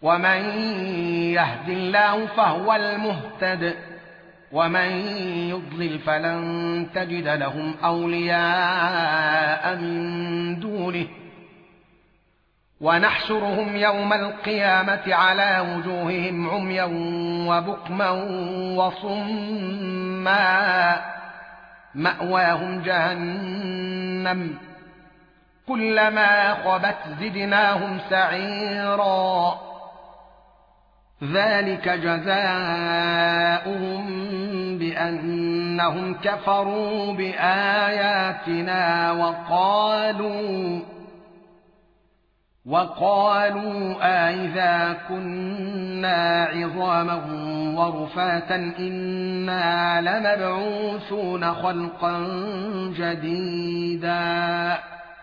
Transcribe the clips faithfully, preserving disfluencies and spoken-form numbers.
ومن يهد الله فهو المهتد ومن يضلل فلن تجد لهم أولياء من دونه ونحشرهم يوم القيامة على وجوههم عميا وبكما وصما مأواهم جهنم كلما خبت زدناهم سعيرا ذلك جزاؤهم بأنهم كفروا بآياتنا وقالوا وقالوا أئذا كنا عظاما ورفاتا إنا لمبعوثون خلقا جديدا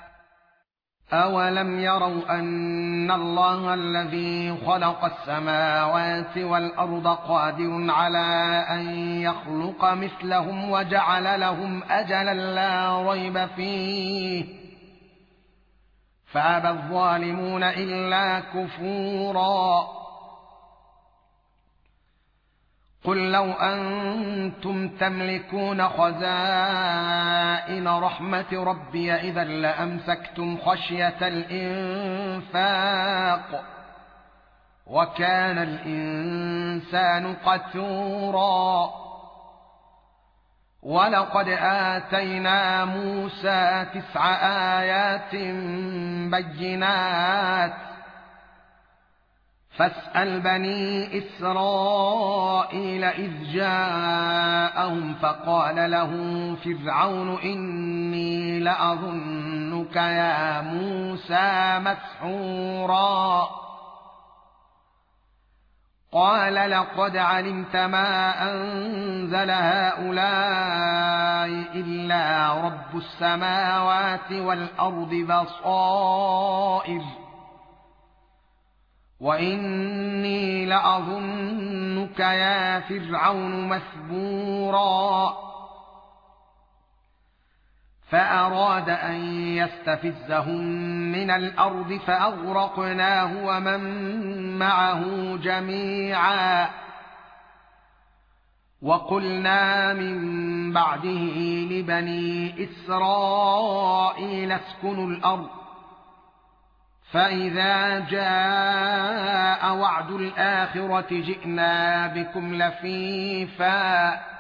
أولم يروا أن الله الذي خلق السماوات والأرض قادر على أن يخلق مثلهم وجعل لهم أجلا لا ريب فيه فأبى الظالمون إلا كفورا قل لو أنتم تملكون خزائن رحمة ربي إذا لأمسكتم خشية الإنفاق وكان الإنسان قتورا ولقد آتينا موسى تسع آيات بينات فاسأل بني إسرائيل إذ جاءهم فقال له فرعون إني لأظنك يا موسى مسحورا قال لقد علمت ما أنزل هؤلاء إلا رب السماوات والأرض بصائر وإني لأظنك يا فرعون مثبورا فأراد أن يستفزهم من الأرض فأغرقناه ومن معه جميعا وقلنا من بعده لبني إسرائيل اسكنوا الأرض فإذا جاء وعد الآخرة جئنا بكم لفيفا